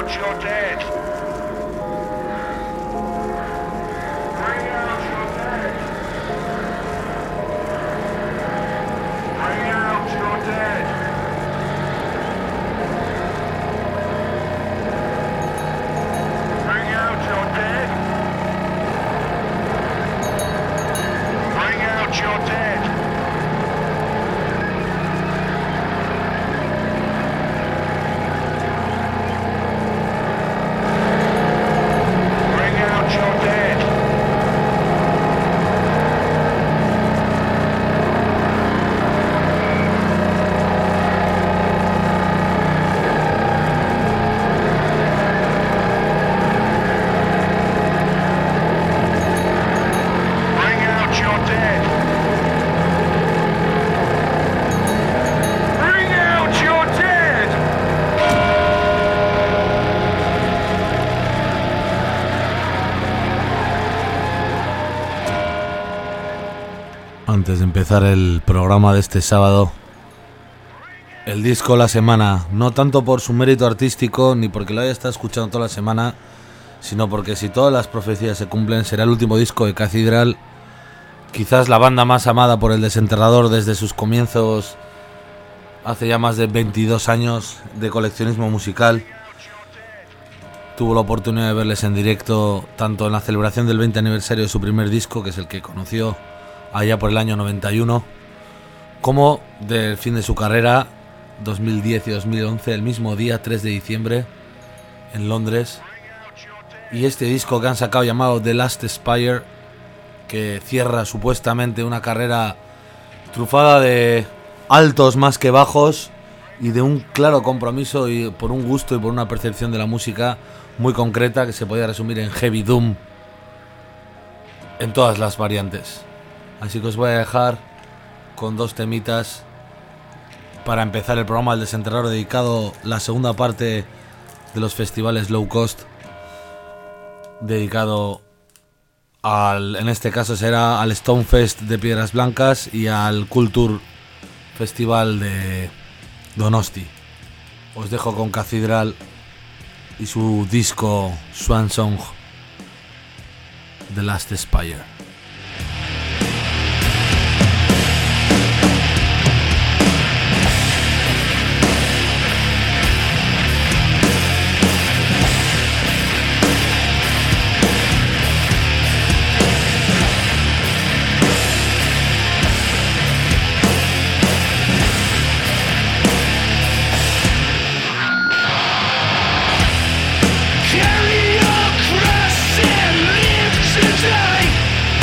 Antes de empezar el programa de este sábado, el disco La Semana, no tanto por su mérito artístico ni porque lo haya estado escuchando toda la semana, sino porque si todas las profecías se cumplen será el último disco de Cathedral, quizás la banda más amada por el Desenterrador desde sus comienzos hace ya más de 22 años de coleccionismo musical. Tuvo la oportunidad de verles en directo tanto en la celebración del 20 aniversario de su primer disco, que es el que conoció allá por el año 91, como del fin de su carrera, 2010 y 2011, el mismo día 3 de diciembre en Londres. Y este disco que han sacado llamado The Last Spire, que cierra supuestamente una carrera trufada de altos más que bajos y de un claro compromiso y por un gusto y por una percepción de la música muy concreta que se podía resumir en Heavy Doom en todas las variantes. Así que os voy a dejar con dos temitas para empezar el programa del Desenterrador, dedicado la segunda parte de los festivales low cost, dedicado al, en este caso será al Stonefest de Piedras Blancas y al Culture Festival de Donosti. Os dejo con Cathedral y su disco Swan Song, The Last Spire. Carry your cross and live today.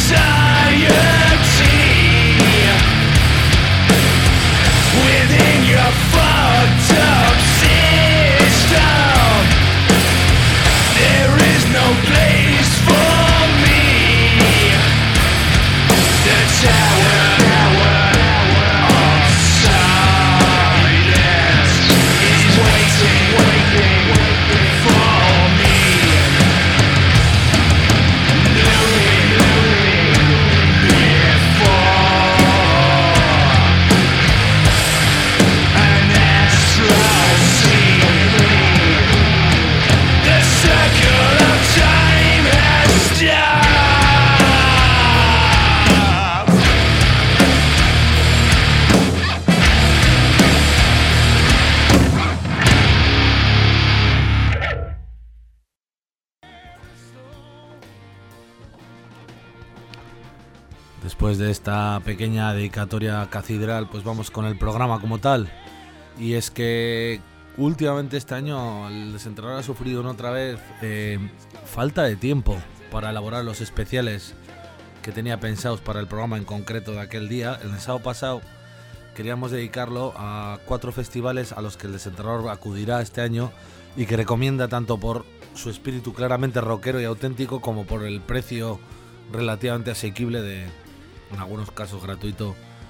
Después de esta pequeña dedicatoria catedral, pues vamos con el programa como tal. Y es que últimamente este año el Desenterrador ha sufrido otra vez falta de tiempo para elaborar los especiales que tenía pensados para el programa en concreto de aquel día. El sábado pasado queríamos dedicarlo a 4 festivales a los que el Desenterrador acudirá este año y que recomienda tanto por su espíritu claramente rockero y auténtico como por el precio relativamente asequible de, en algunos casos gratuito,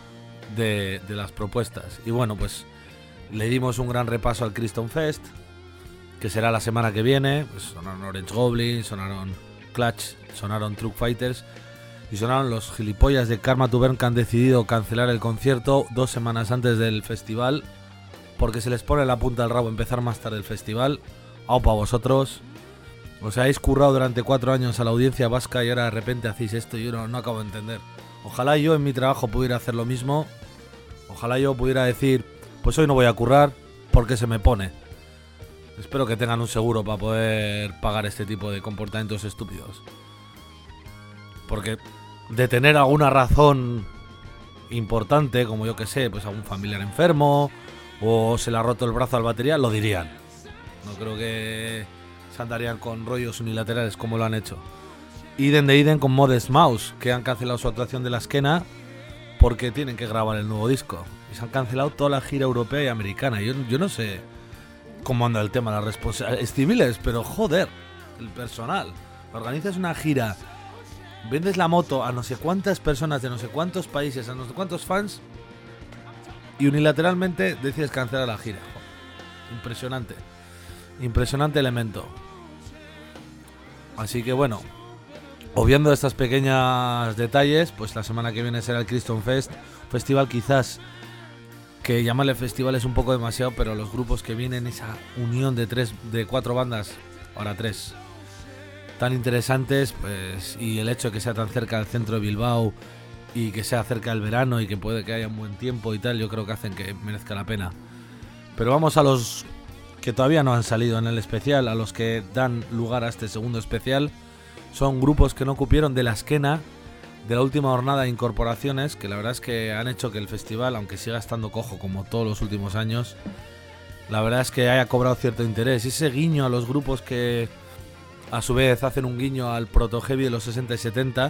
de las propuestas. Y bueno, pues le dimos un gran repaso al Crystal Fest, que será la semana que viene. Pues sonaron Orange Goblin, sonaron Clutch, sonaron Truck Fighters y sonaron los gilipollas de Karma to Burn, que han decidido cancelar el concierto 2 semanas antes del festival porque se les pone la punta al rabo empezar más tarde el festival. ¡Aupa vosotros! Os habéis currado durante 4 años a la audiencia vasca y ahora de repente hacéis esto y yo no acabo de entender. Ojalá yo en mi trabajo pudiera hacer lo mismo. Ojalá yo pudiera decir, pues hoy no voy a currar porque se me pone. Espero que tengan un seguro para poder pagar este tipo de comportamientos estúpidos. Porque de tener alguna razón importante, como yo que sé, pues algún familiar enfermo o se le ha roto el brazo al batería, lo dirían. No creo que se andarían con rollos unilaterales como lo han hecho. Idem con Modest Mouse, que han cancelado su actuación de la esquena porque tienen que grabar el nuevo disco. Y se han cancelado toda la gira europea y americana. Yo no sé cómo anda el tema de las responsabilidades civiles, pero joder, el personal. Organizas una gira, vendes la moto a no sé cuántas personas de no sé cuántos países, a no sé cuántos fans, y unilateralmente decides cancelar la gira. Impresionante. Impresionante elemento. Así que bueno, obviando estos pequeños detalles, pues la semana que viene será el Crystal Fest, festival quizás que llamarle festival es un poco demasiado, pero los grupos que vienen, esa unión de 4 bandas, ahora 3, tan interesantes, pues, y el hecho de que sea tan cerca del centro de Bilbao y que sea cerca del verano y que puede que haya un buen tiempo y tal, yo creo que hacen que merezca la pena. Pero vamos a los que todavía no han salido en el especial, a los que dan lugar a este segundo especial. Son grupos que no cupieron de la esquena de la última jornada de incorporaciones, que la verdad es que han hecho que el festival, aunque siga estando cojo como todos los últimos años, la verdad es que haya cobrado cierto interés. Y ese guiño a los grupos que a su vez hacen un guiño al proto heavy de los 60 y 70,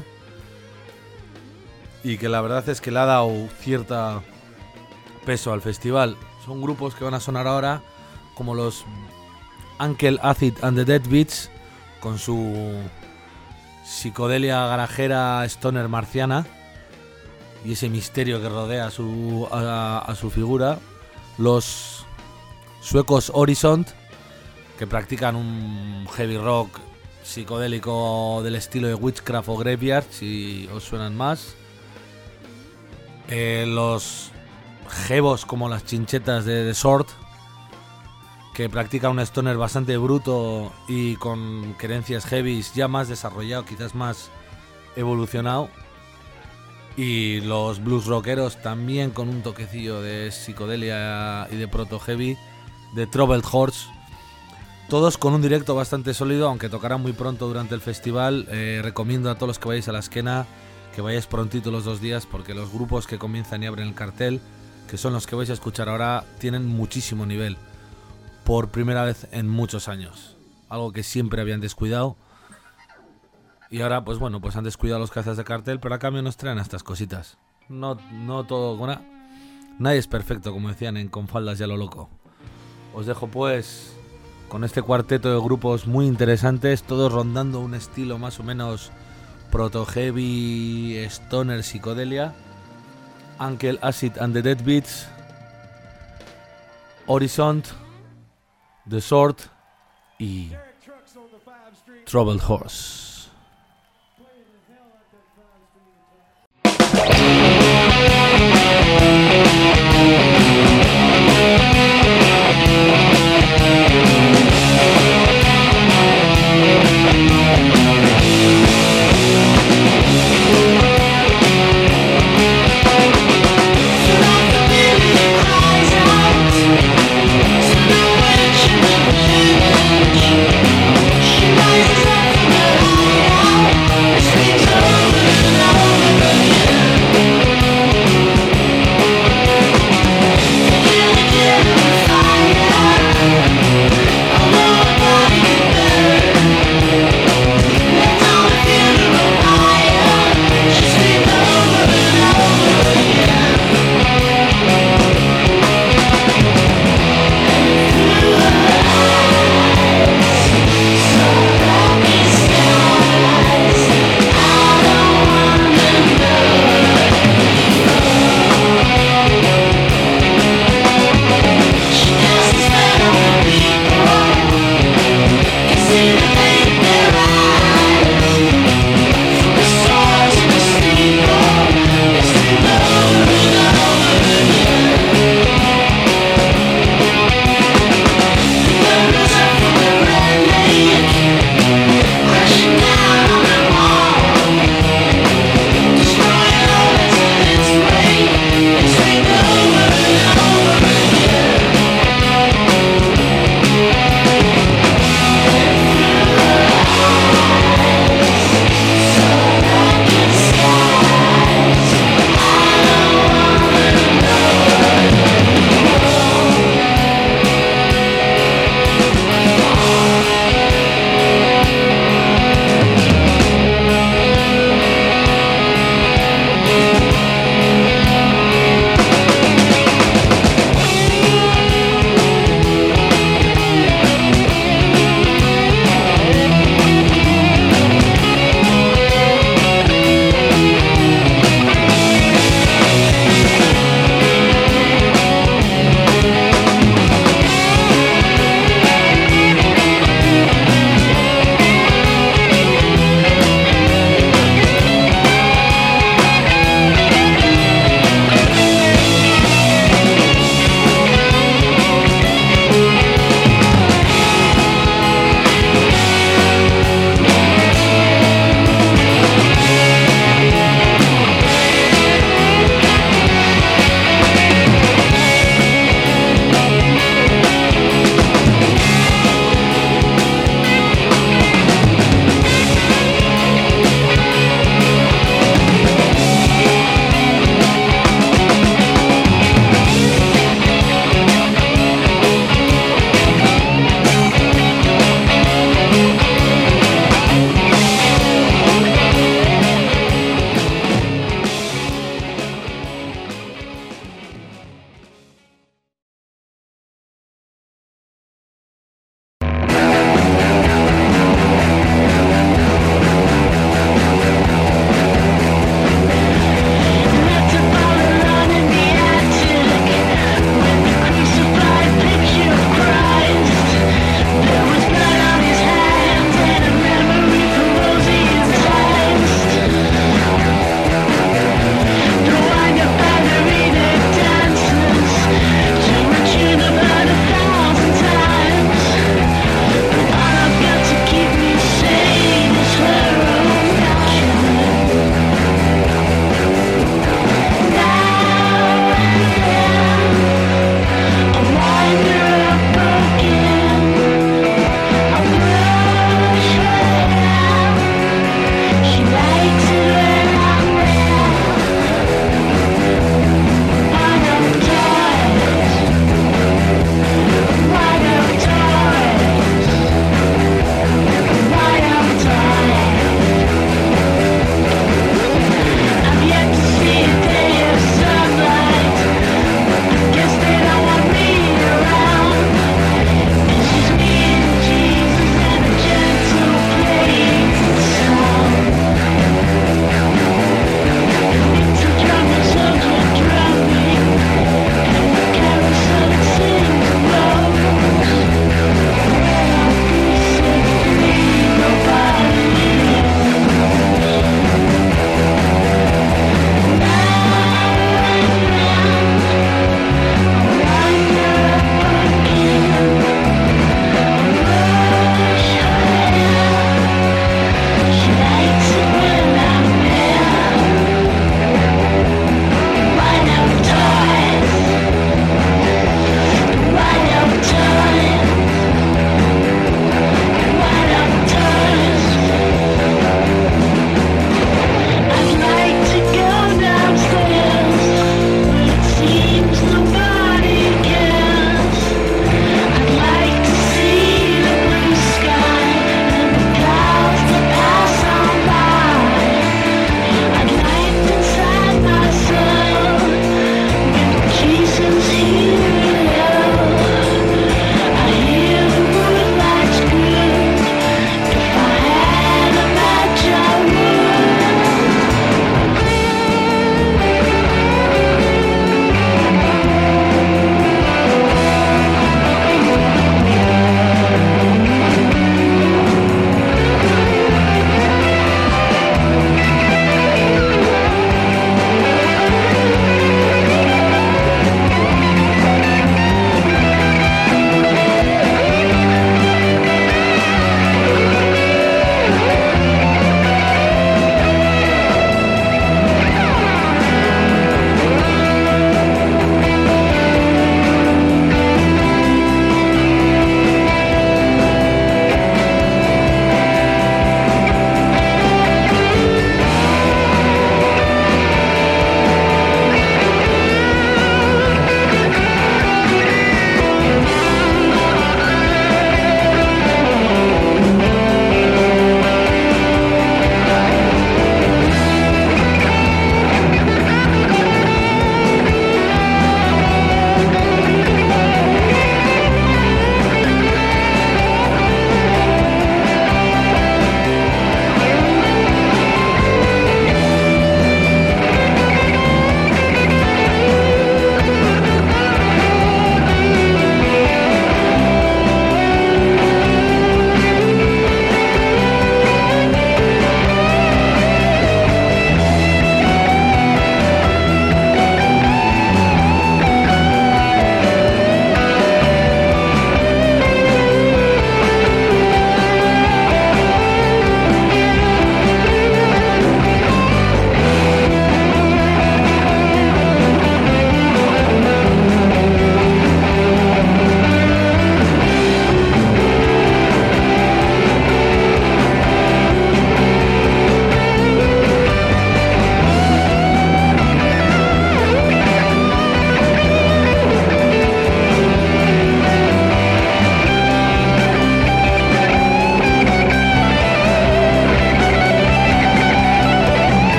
y que la verdad es que le ha dado cierto peso al festival. Son grupos que van a sonar ahora, como los Uncle Acid and the Dead Beats, con su psicodelia garajera stoner marciana y ese misterio que rodea a su figura. Los suecos Horizont, que practican un heavy rock psicodélico del estilo de Witchcraft o Graveyard, si os suenan más. Los Jebos, como las chinchetas de The Sword, que practica un stoner bastante bruto y con creencias heavies ya más desarrollado, quizás más evolucionado. Y los blues rockeros también con un toquecillo de psicodelia y de proto heavy, de Troubled Horse. Todos con un directo bastante sólido, aunque tocarán muy pronto durante el festival. Recomiendo a todos los que vayáis a la esquena que vayáis prontito los 2 días, porque los grupos que comienzan y abren el cartel, que son los que vais a escuchar ahora, tienen muchísimo nivel. Por primera vez en muchos años. Algo que siempre habían descuidado. Y ahora, pues bueno, pues han descuidado los cabezas de cartel, pero a cambio nos traen estas cositas. No todo... Bueno, nadie es perfecto, como decían en Con Faldas y a lo Loco. Os dejo pues con este cuarteto de grupos muy interesantes, todos rondando un estilo más o menos proto-heavy, stoner, psicodelia. Uncle Acid and the Deadbeats, Horizon, The Sword y Troubled Horse. She rises up from the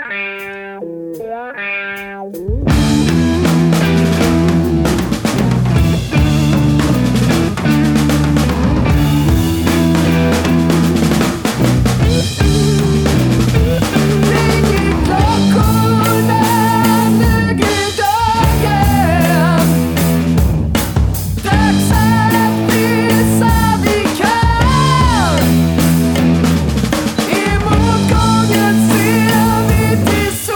Emot gången ser vi till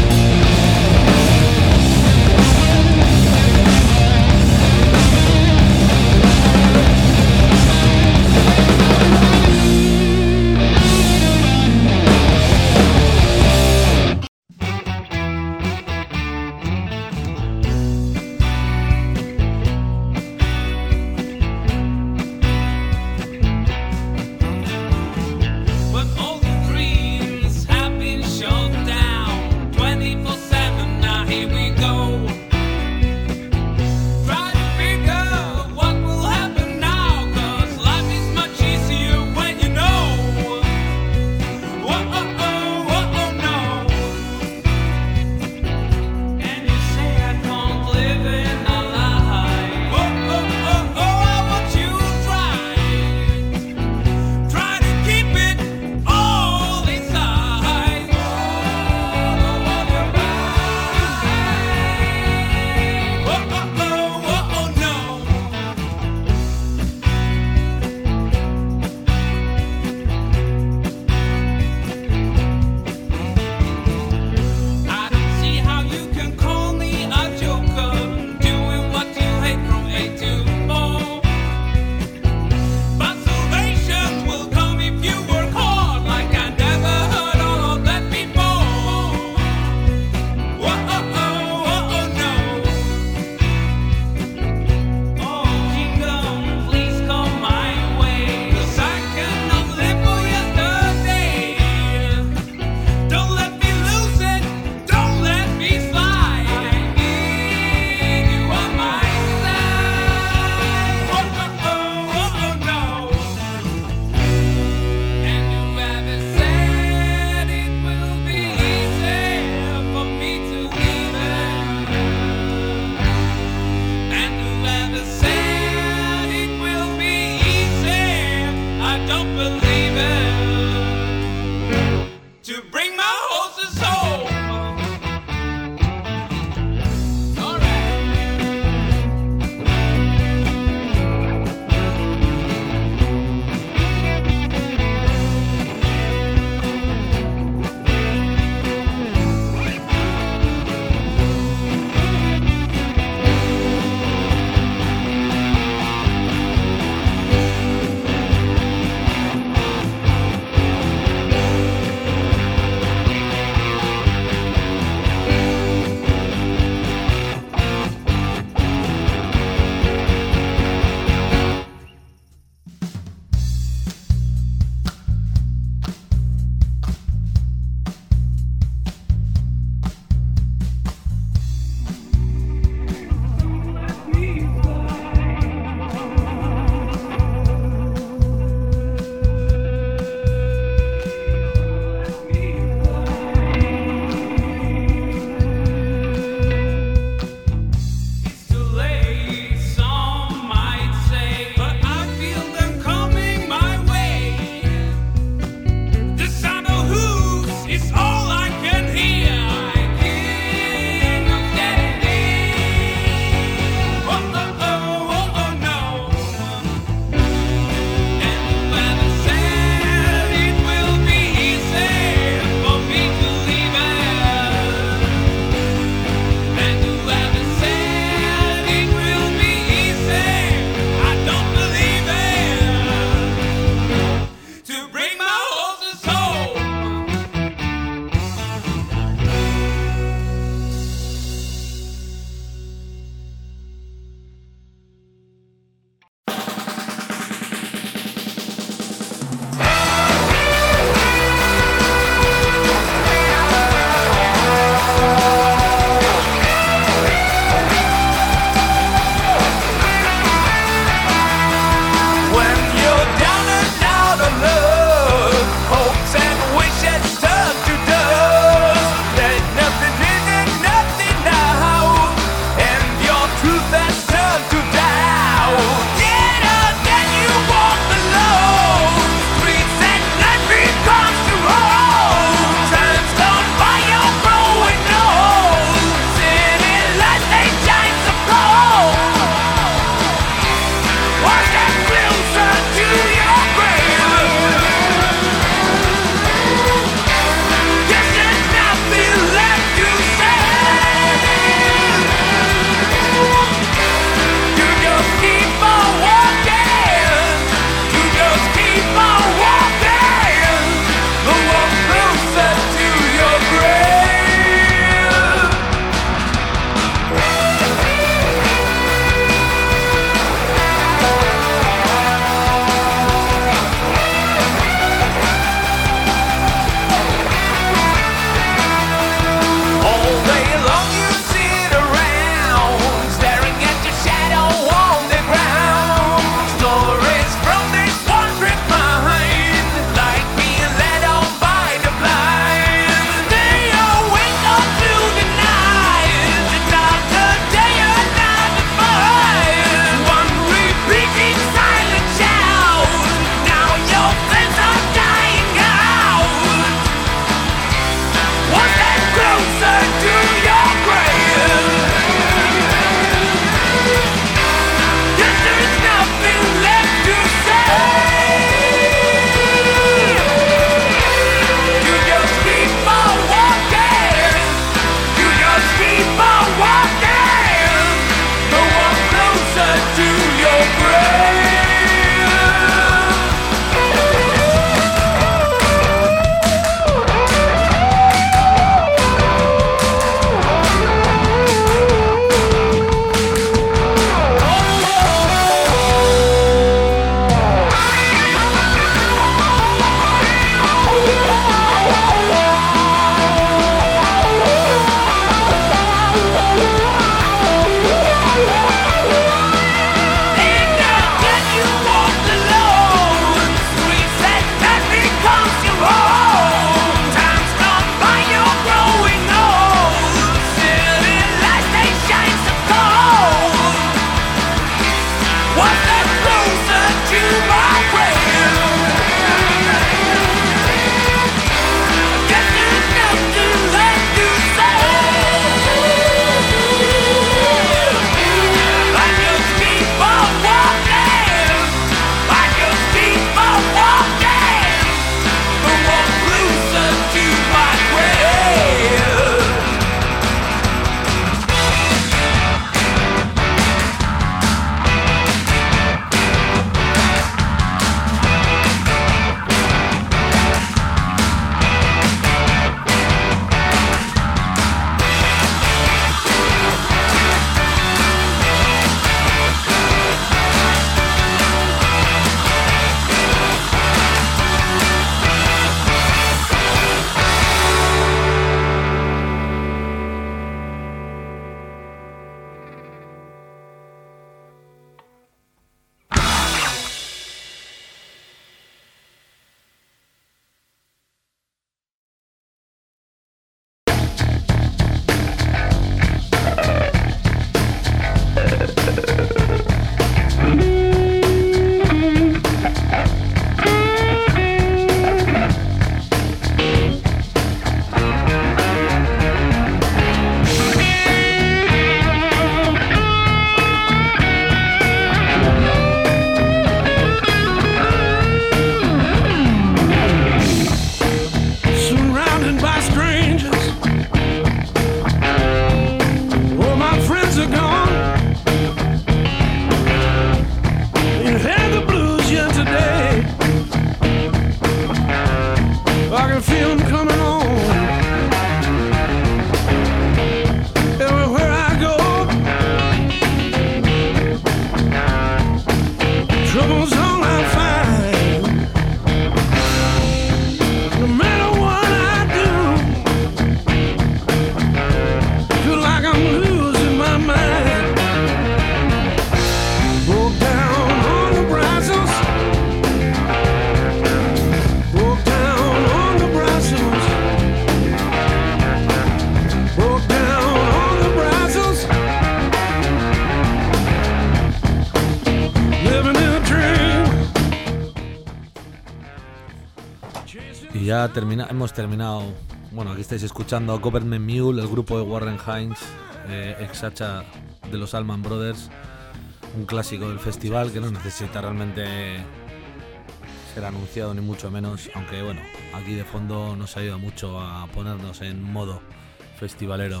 ya hemos terminado. Bueno, aquí estáis escuchando a Government Mule, el grupo de Warren Hines, ex hacha de los Allman Brothers, un clásico del festival que no necesita realmente ser anunciado ni mucho menos, aunque bueno, aquí de fondo nos ayuda mucho a ponernos en modo festivalero.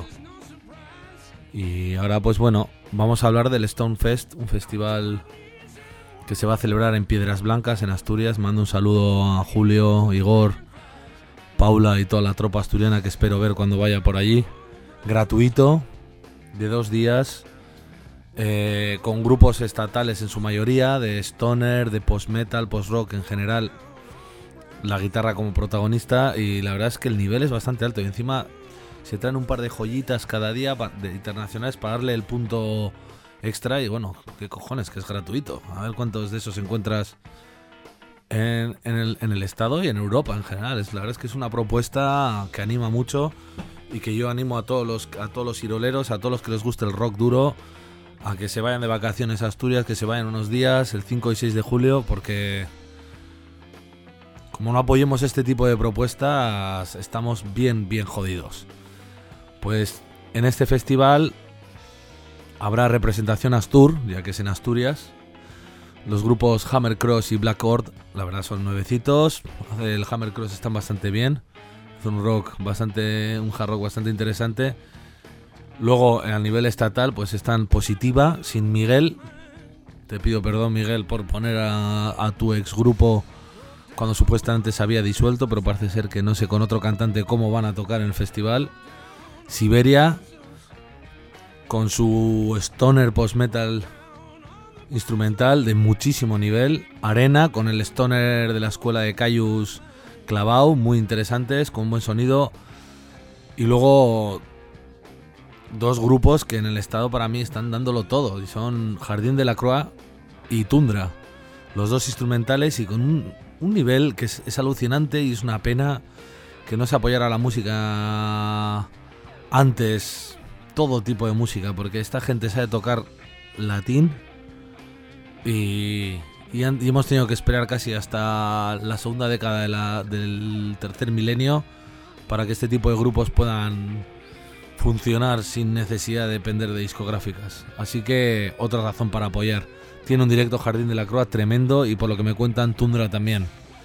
Y ahora pues bueno, vamos a hablar del Stone Fest, un festival que se va a celebrar en Piedras Blancas, en Asturias. Mando un saludo a Julio, Igor, Paula y toda la tropa asturiana que espero ver cuando vaya por allí. Gratuito, de 2 días, con grupos estatales en su mayoría, de stoner, de post-metal, post-rock en general, la guitarra como protagonista, y la verdad es que el nivel es bastante alto y encima se traen un par de joyitas cada día de internacionales para darle el punto extra. Y bueno, qué cojones, que es gratuito. A ver cuántos de esos encuentras en el estado y en Europa en general. La verdad es que es una propuesta que anima mucho y que yo animo a todos los iroleros, a todos los que les guste el rock duro, a que se vayan de vacaciones a Asturias, que se vayan unos días, el 5 y 6 de julio, porque como no apoyemos este tipo de propuestas, estamos bien jodidos. Pues en este festival habrá representación Astur, ya que es en Asturias. Los grupos Hammer Cross y Black Horde, la verdad son nuevecitos. El Hammer Cross están bastante bien. Es un hard rock bastante interesante. Luego, a nivel estatal, pues están Positiva, sin Miguel. Te pido perdón, Miguel, por poner a tu ex grupo cuando supuestamente se había disuelto, pero parece ser que no sé con otro cantante cómo van a tocar en el festival. Siberia, con su stoner post-metal instrumental de muchísimo nivel. Arena, con el stoner de la escuela de Cayus Clavao, muy interesantes, con buen sonido. Y luego 2 grupos que en el estado para mí están dándolo todo, y son Jardín de la Croix y Tundra. Los 2 instrumentales y con un nivel que es alucinante, y es una pena que no se apoyara la música antes, todo tipo de música, porque esta gente sabe tocar latín y hemos tenido que esperar casi hasta la segunda década del tercer milenio para que este tipo de grupos puedan funcionar sin necesidad de depender de discográficas. Así que otra razón para apoyar. Tiene un directo Jardín de la Croix tremendo, y por lo que me cuentan Tundra también.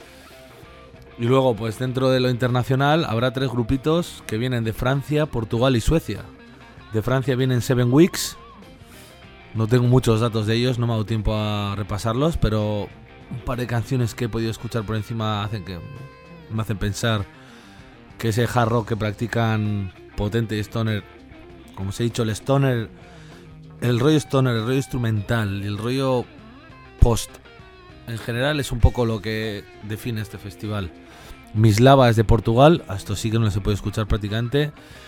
Y luego, pues dentro de lo internacional habrá 3 grupitos que vienen de Francia, Portugal y Suecia. De Francia vienen Seven Weeks. No tengo muchos datos de ellos, no me ha dado tiempo a repasarlos, pero un par de canciones que he podido escuchar por encima me hacen pensar que ese hard rock que practican potente y stoner, como os he dicho, el stoner, el rollo stoner, el rollo instrumental y el rollo post, en general es un poco lo que define este festival. Mislava es de Portugal, a esto sí que no se puede escuchar prácticamente.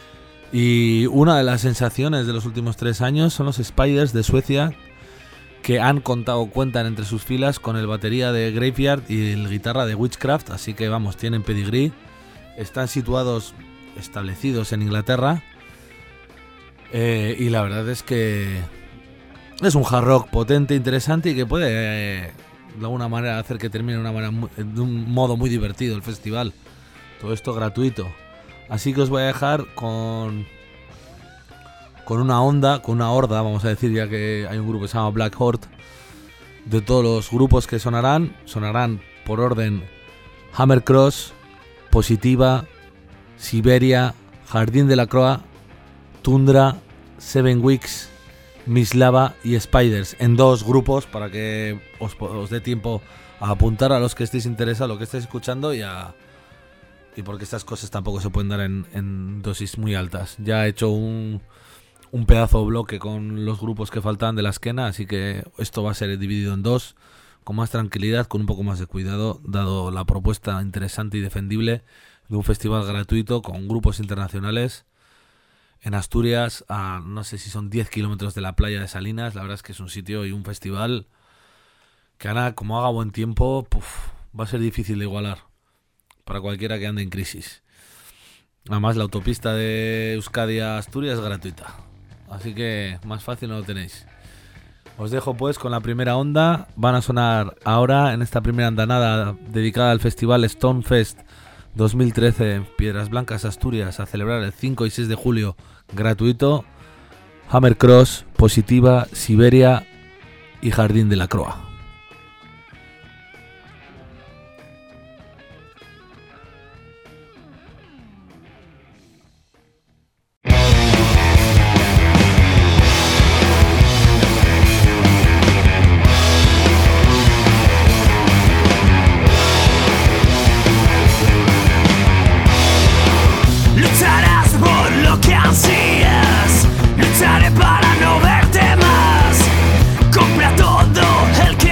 Y una de las sensaciones de los últimos 3 años son los Spiders de Suecia, que cuentan entre sus filas con el batería de Graveyard y el guitarra de Witchcraft, así que vamos, tienen pedigrí. Están establecidos en Inglaterra, y la verdad es que es un hard rock potente, interesante, y que puede de alguna manera hacer que termine de un modo muy divertido el festival. Todo esto gratuito. Así que os voy a dejar con una horda, vamos a decir, ya que hay un grupo que se llama Black Horde. De todos los grupos que sonarán por orden: Hammer Cross, Positiva, Siberia, Jardín de la Croix, Tundra, Seven Weeks, Mislava y Spiders, en 2 grupos, para que os dé tiempo a apuntar a los que estéis interesados, a lo que estéis escuchando, y porque estas cosas tampoco se pueden dar en dosis muy altas. Ya he hecho un pedazo de bloque con los grupos que faltaban de la esquena, así que esto va a ser dividido en 2, con más tranquilidad, con un poco más de cuidado, dado la propuesta interesante y defendible de un festival gratuito con grupos internacionales en Asturias, a no sé si son 10 kilómetros de la playa de Salinas. La verdad es que es un sitio y un festival que ahora, como haga buen tiempo, va a ser difícil de igualar para cualquiera que ande en crisis. Además, la autopista de Euskadi a Asturias es gratuita, así que más fácil no lo tenéis. Os dejo pues con la primera onda. Van a sonar ahora en esta primera andanada dedicada al festival Stone Fest 2013, Piedras Blancas, Asturias, a celebrar el 5 y 6 de julio, gratuito. Hammercross, Positiva, Siberia y Jardín de la Croa. Lucharás por lo que ansías, lucharé para no verte más. Compra todo el que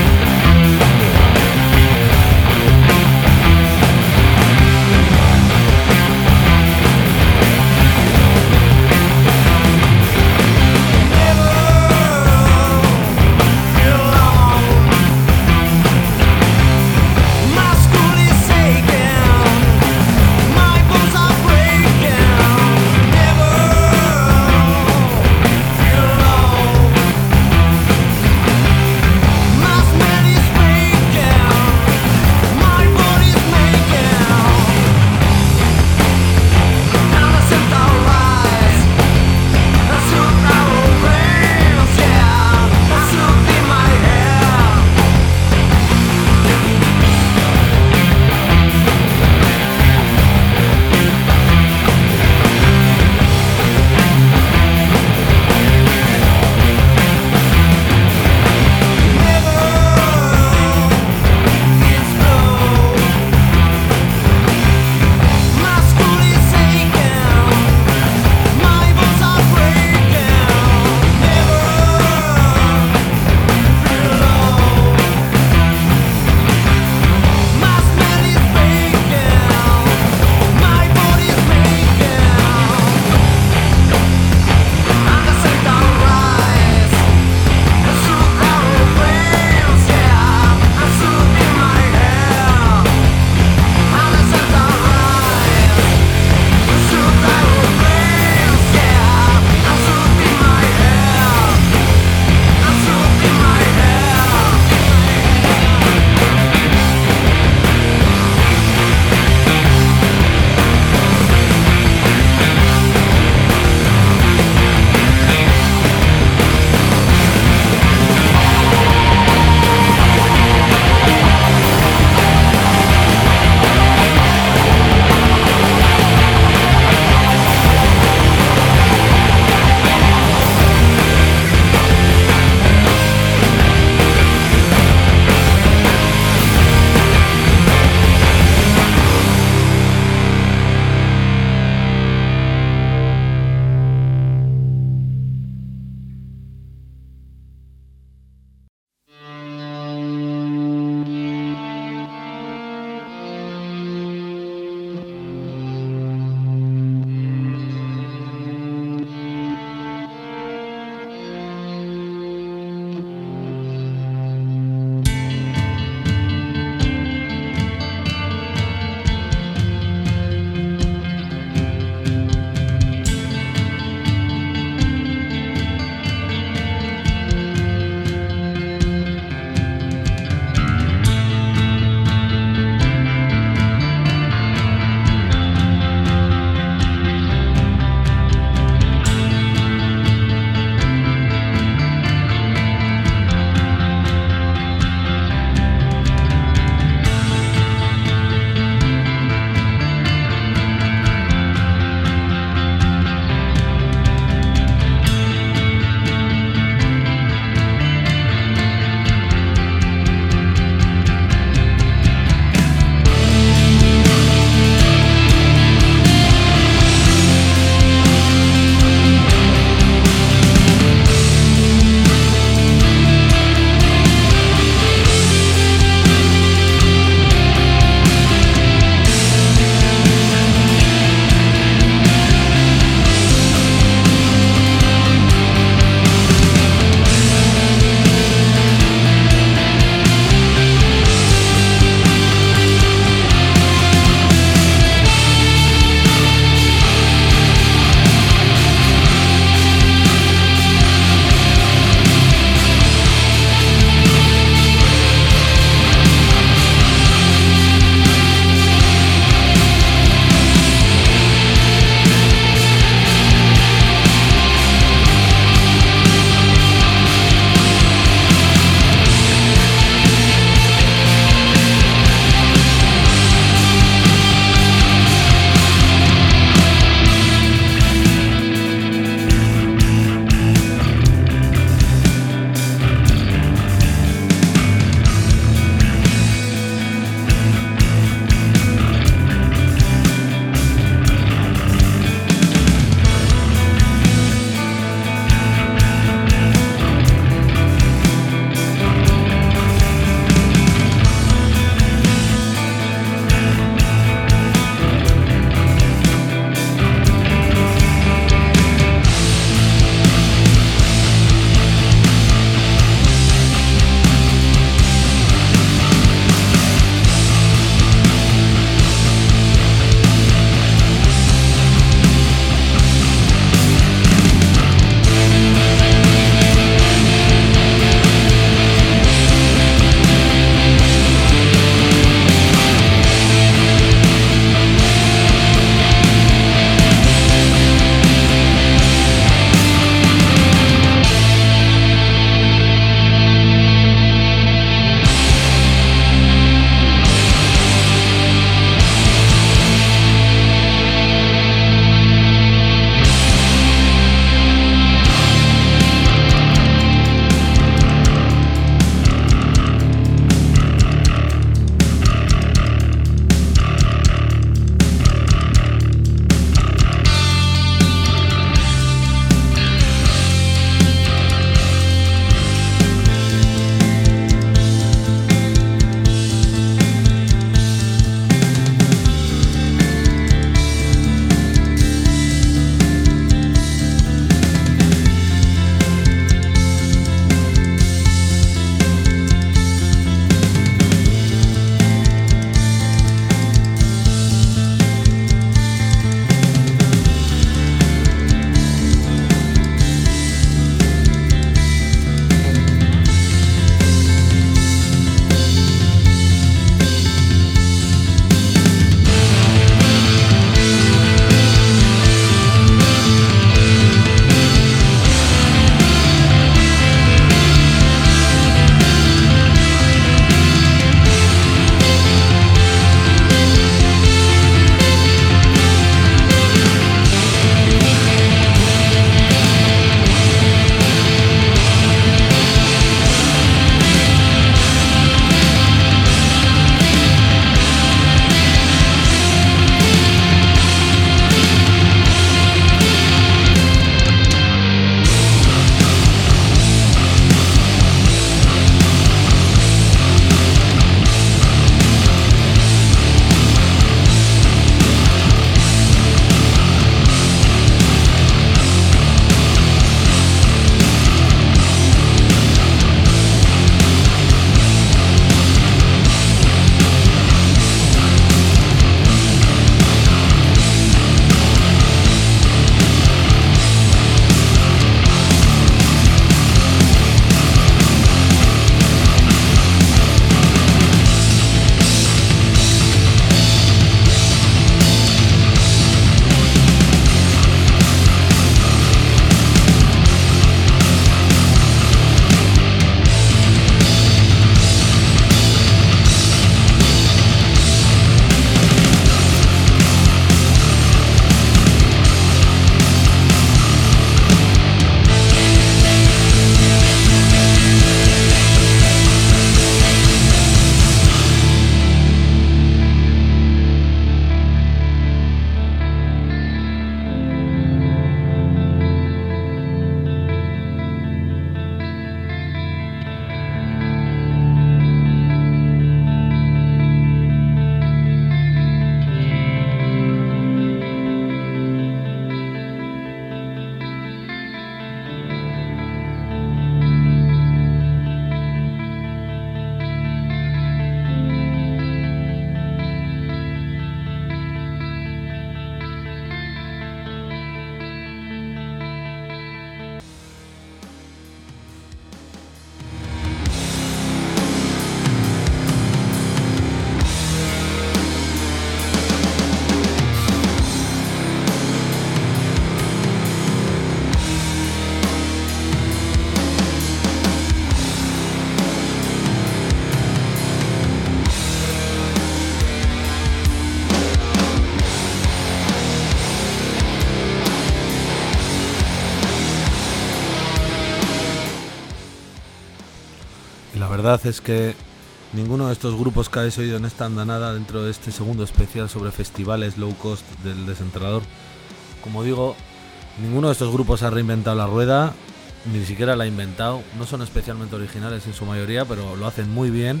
verdad es que ninguno de estos grupos que habéis oído en esta andanada dentro de este segundo especial sobre festivales low cost del Desenterrador, como digo, ninguno de estos grupos ha reinventado la rueda, ni siquiera la ha inventado. No son especialmente originales en su mayoría, pero lo hacen muy bien.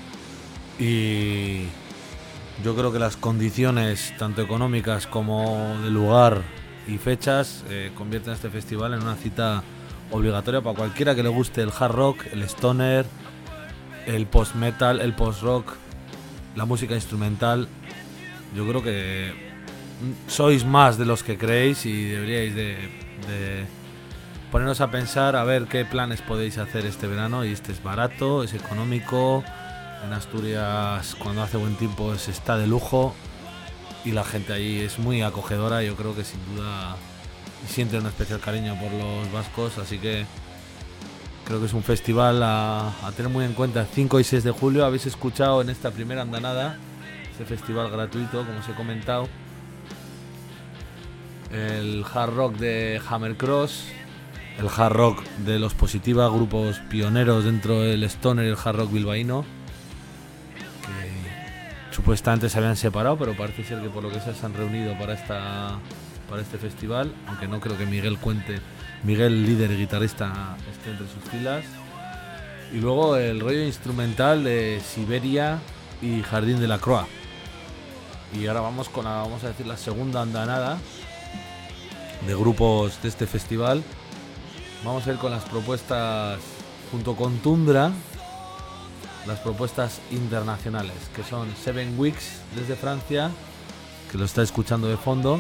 Y yo creo que las condiciones, tanto económicas como de lugar y fechas, convierten este festival en una cita obligatoria para cualquiera que le guste el hard rock, el stoner, el post-metal, el post-rock, la música instrumental. Yo creo que sois más de los que creéis y deberíais de poneros a pensar a ver qué planes podéis hacer este verano. Y este es barato, es económico. En Asturias, cuando hace buen tiempo, se está de lujo y la gente allí es muy acogedora. Yo creo que sin duda sienten un especial cariño por los vascos, así que creo que es un festival a tener muy en cuenta. 5 y 6 de julio habéis escuchado en esta primera andanada, este festival gratuito, como os he comentado, el hard rock de Hammer Cross, el hard rock de Los Positiva, grupos pioneros dentro del stoner y el hard rock bilbaíno, que supuestamente se habían separado, pero parece ser que por lo que sea se han reunido para este festival, aunque no creo que Miguel, líder y guitarrista, esté entre sus filas. Y luego el rollo instrumental de Siberia y Jardín de la Croix. Y ahora vamos a decir, la segunda andanada de grupos de este festival. Vamos a ir con las propuestas, junto con Tundra, las propuestas internacionales, que son Seven Weeks desde Francia, que lo está escuchando de fondo,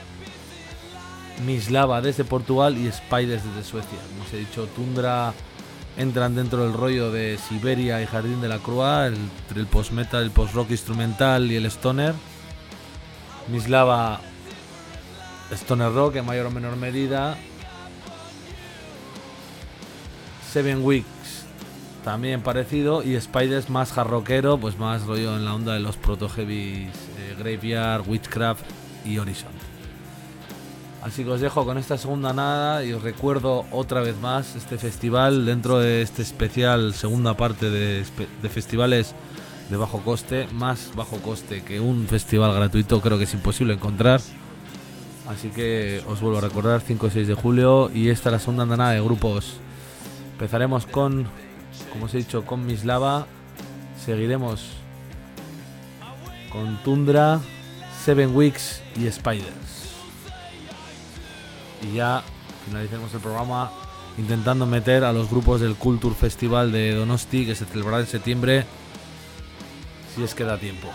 Mislava desde Portugal y Spiders desde Suecia. Como os he dicho, Tundra entran dentro del rollo de Siberia y Jardín de la Croix, entre el post-metal, el post-rock instrumental y el stoner. Mislava, stoner rock en mayor o menor medida. Seven Weeks también parecido, y Spiders más hard rockero, pues más rollo en la onda de los proto-heavies, Graveyard, Witchcraft y Horizon. Así que os dejo con esta segunda nada y os recuerdo otra vez más este festival dentro de este especial segunda parte de festivales de bajo coste. Más bajo coste que un festival gratuito creo que es imposible encontrar. Así que os vuelvo a recordar, 5 y 6 de julio, y esta es la segunda andanada de grupos. Empezaremos con, como os he dicho, con Mislava, seguiremos con Tundra, Seven Weeks y Spiders. Y ya finalizaremos el programa intentando meter a los grupos del Culture Festival de Donosti, que se celebrará en septiembre, si es que da tiempo.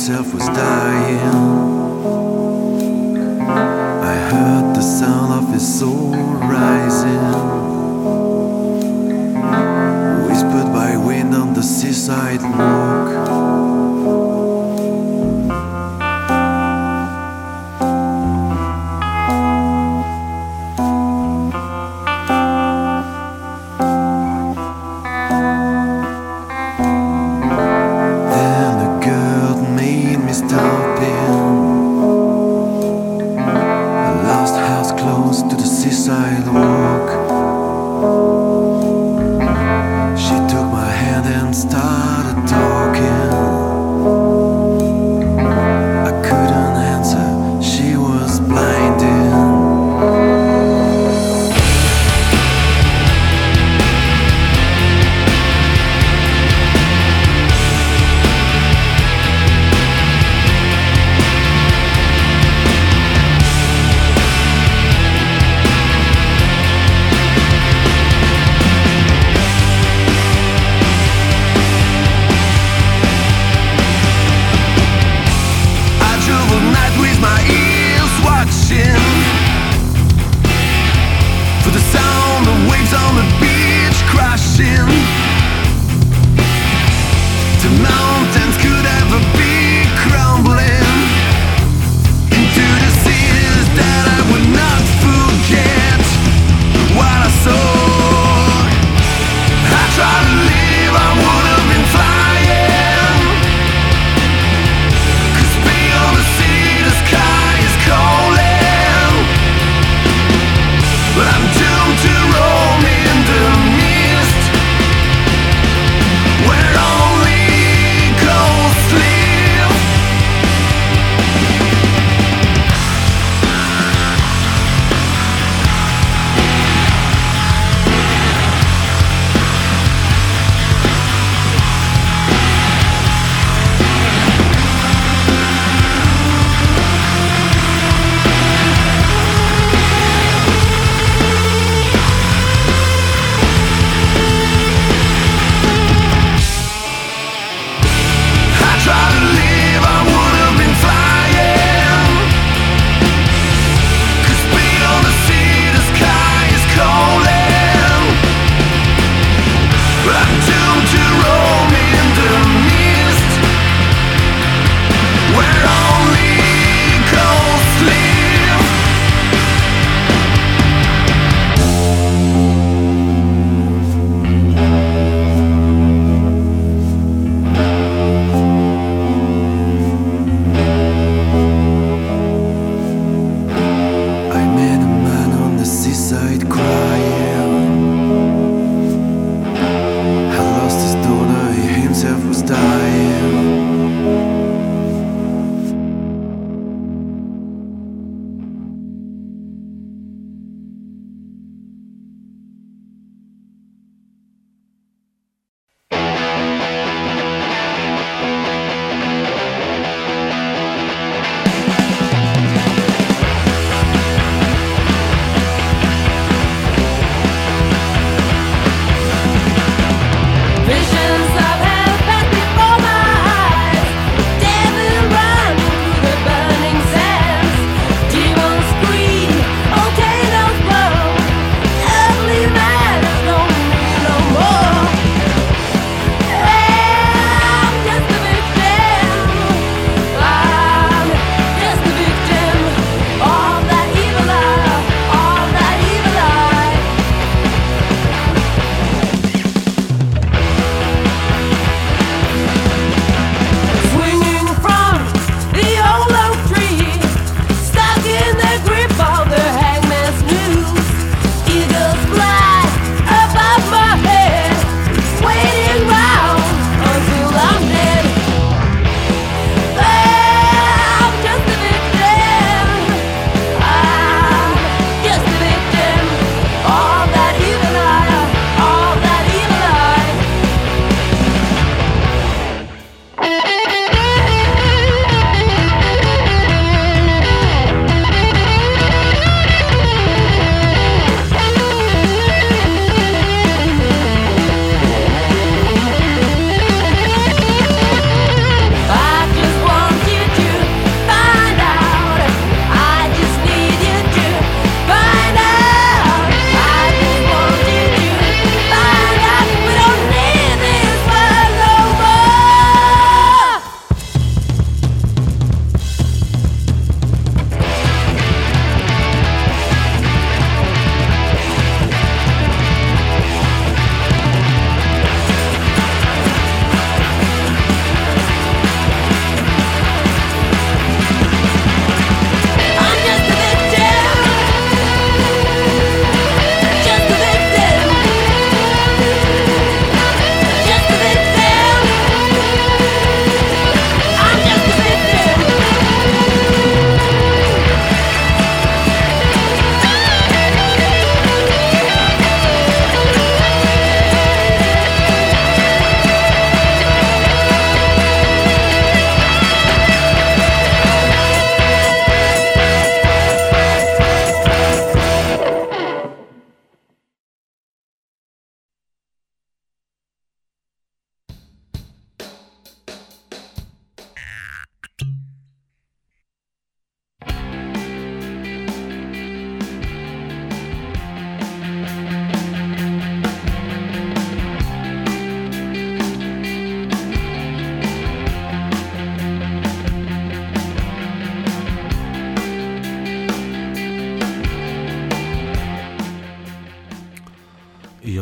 himself was dying. I heard the sound of his soul rising, whispered by wind on the seaside walk. She took my hand and started talking.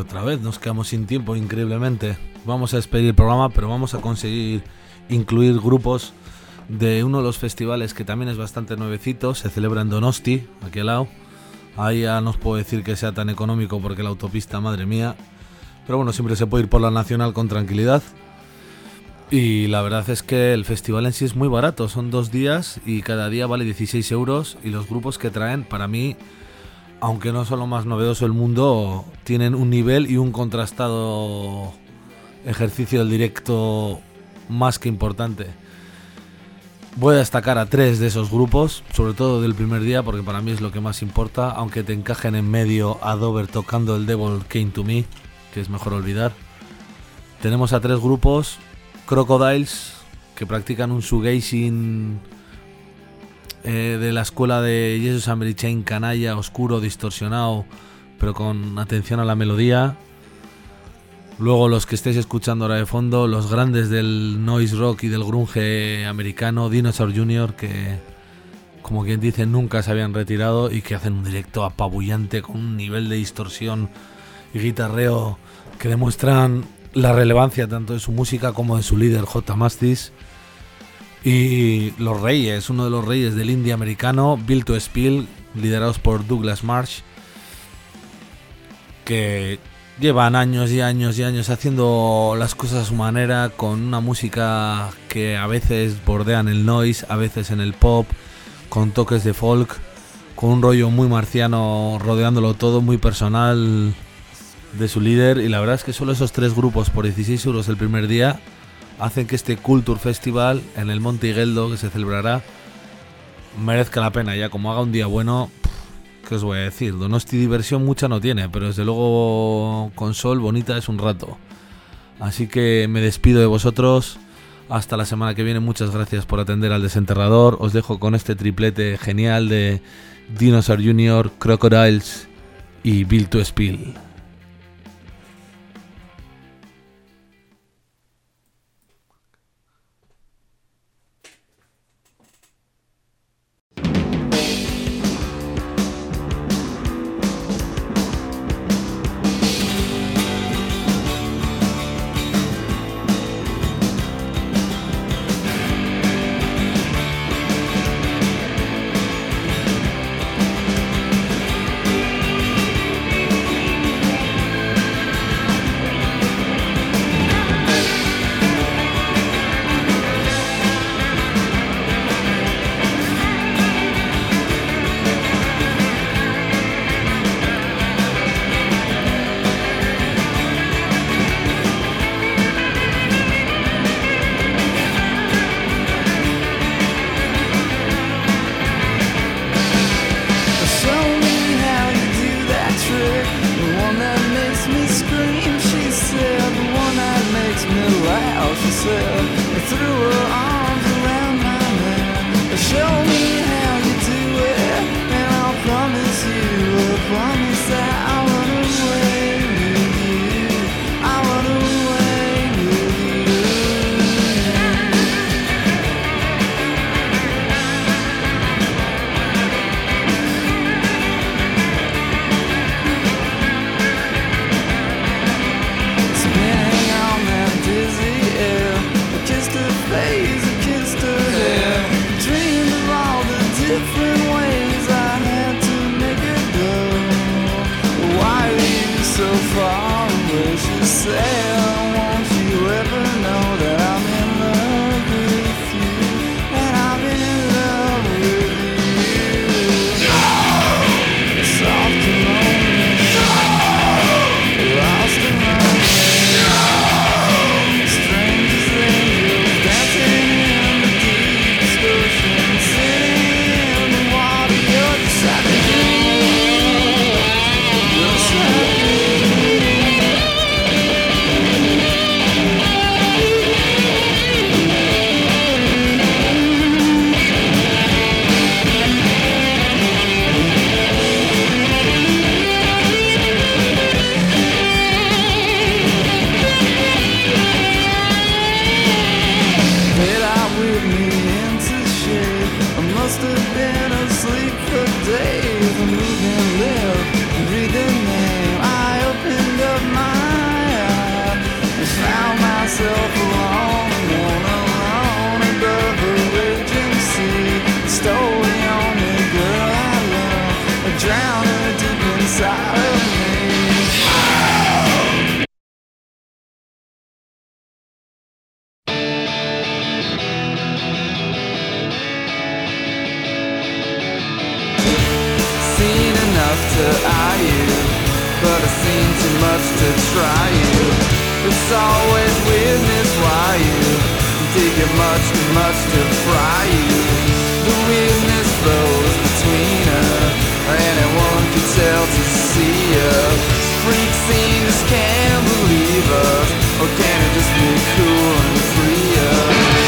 otra vez nos quedamos sin tiempo, increíblemente. Vamos a despedir el programa, pero vamos a conseguir incluir grupos de uno de los festivales que también es bastante nuevecito. Se celebra en Donosti, aquí al lado. Ahí ya no os puedo decir que sea tan económico porque la autopista, madre mía. Pero bueno, siempre se puede ir por la nacional con tranquilidad. Y la verdad es que el festival en sí es muy barato. Son 2 días y cada día vale 16 euros. Y los grupos que traen, para mí, aunque no son lo más novedoso del mundo, tienen un nivel y un contrastado ejercicio del directo más que importante. Voy a destacar a 3 de esos grupos, sobre todo del primer día, porque para mí es lo que más importa, aunque te encajen en medio a Dover tocando el Devil Came to Me, que es mejor olvidar. Tenemos a 3 grupos: Crocodiles, que practican un shoegazing de la escuela de Jesus and Mary Chain, canalla, oscuro, distorsionado, pero con atención a la melodía. Luego los que estéis escuchando ahora de fondo, los grandes del noise rock y del grunge americano, Dinosaur Jr., que como quien dice nunca se habían retirado y que hacen un directo apabullante con un nivel de distorsión y guitarreo que demuestran la relevancia tanto de su música como de su líder J. Mascis. Y los reyes, uno de los reyes del indie americano, Built to Spill, liderados por Douglas Marsh, que llevan años y años y años haciendo las cosas a su manera, con una música que a veces bordea en el noise, a veces en el pop, con toques de folk, con un rollo muy marciano rodeándolo todo, muy personal de su líder. Y la verdad es que solo esos 3 grupos por 16 euros el primer día hacen que este Culture Festival en el Monte Igeldo, que se celebrará, merezca la pena. Ya como haga un día bueno, ¿qué os voy a decir? Donosti diversión mucha no tiene, pero desde luego con sol bonita es un rato. Así que me despido de vosotros. Hasta la semana que viene. Muchas gracias por atender al Desenterrador. Os dejo con este triplete genial de Dinosaur Jr., Crocodiles y Built to Spill. must have been asleep for days. I'm moving enough to eye you, but I've seen too much to try you. It's always weirdness why you take it much too much to fry you. The weirdness flows between us, anyone can tell to see us. Freak scene just can't believe us, or can it just be cool and free us?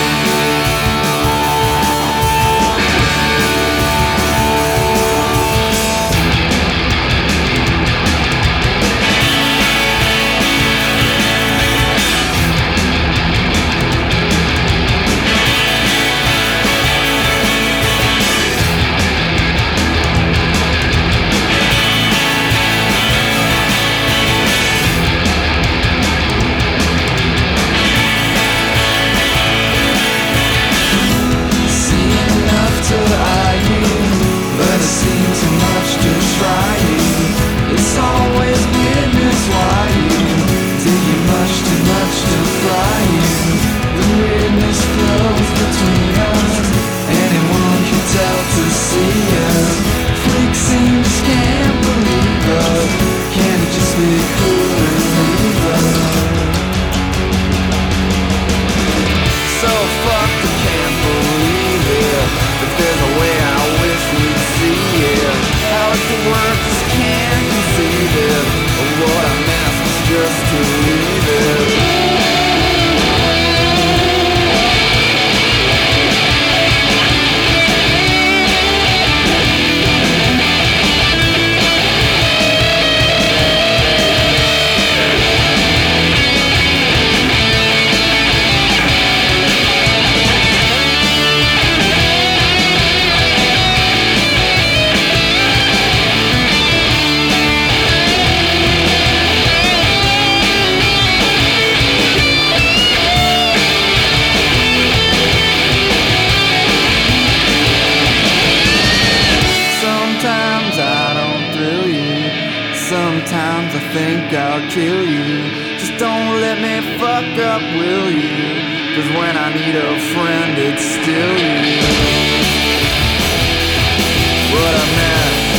Sometimes I think I'll kill you. Just don't let me fuck up, will you? 'Cause when I need a friend, it's still you. What a mess.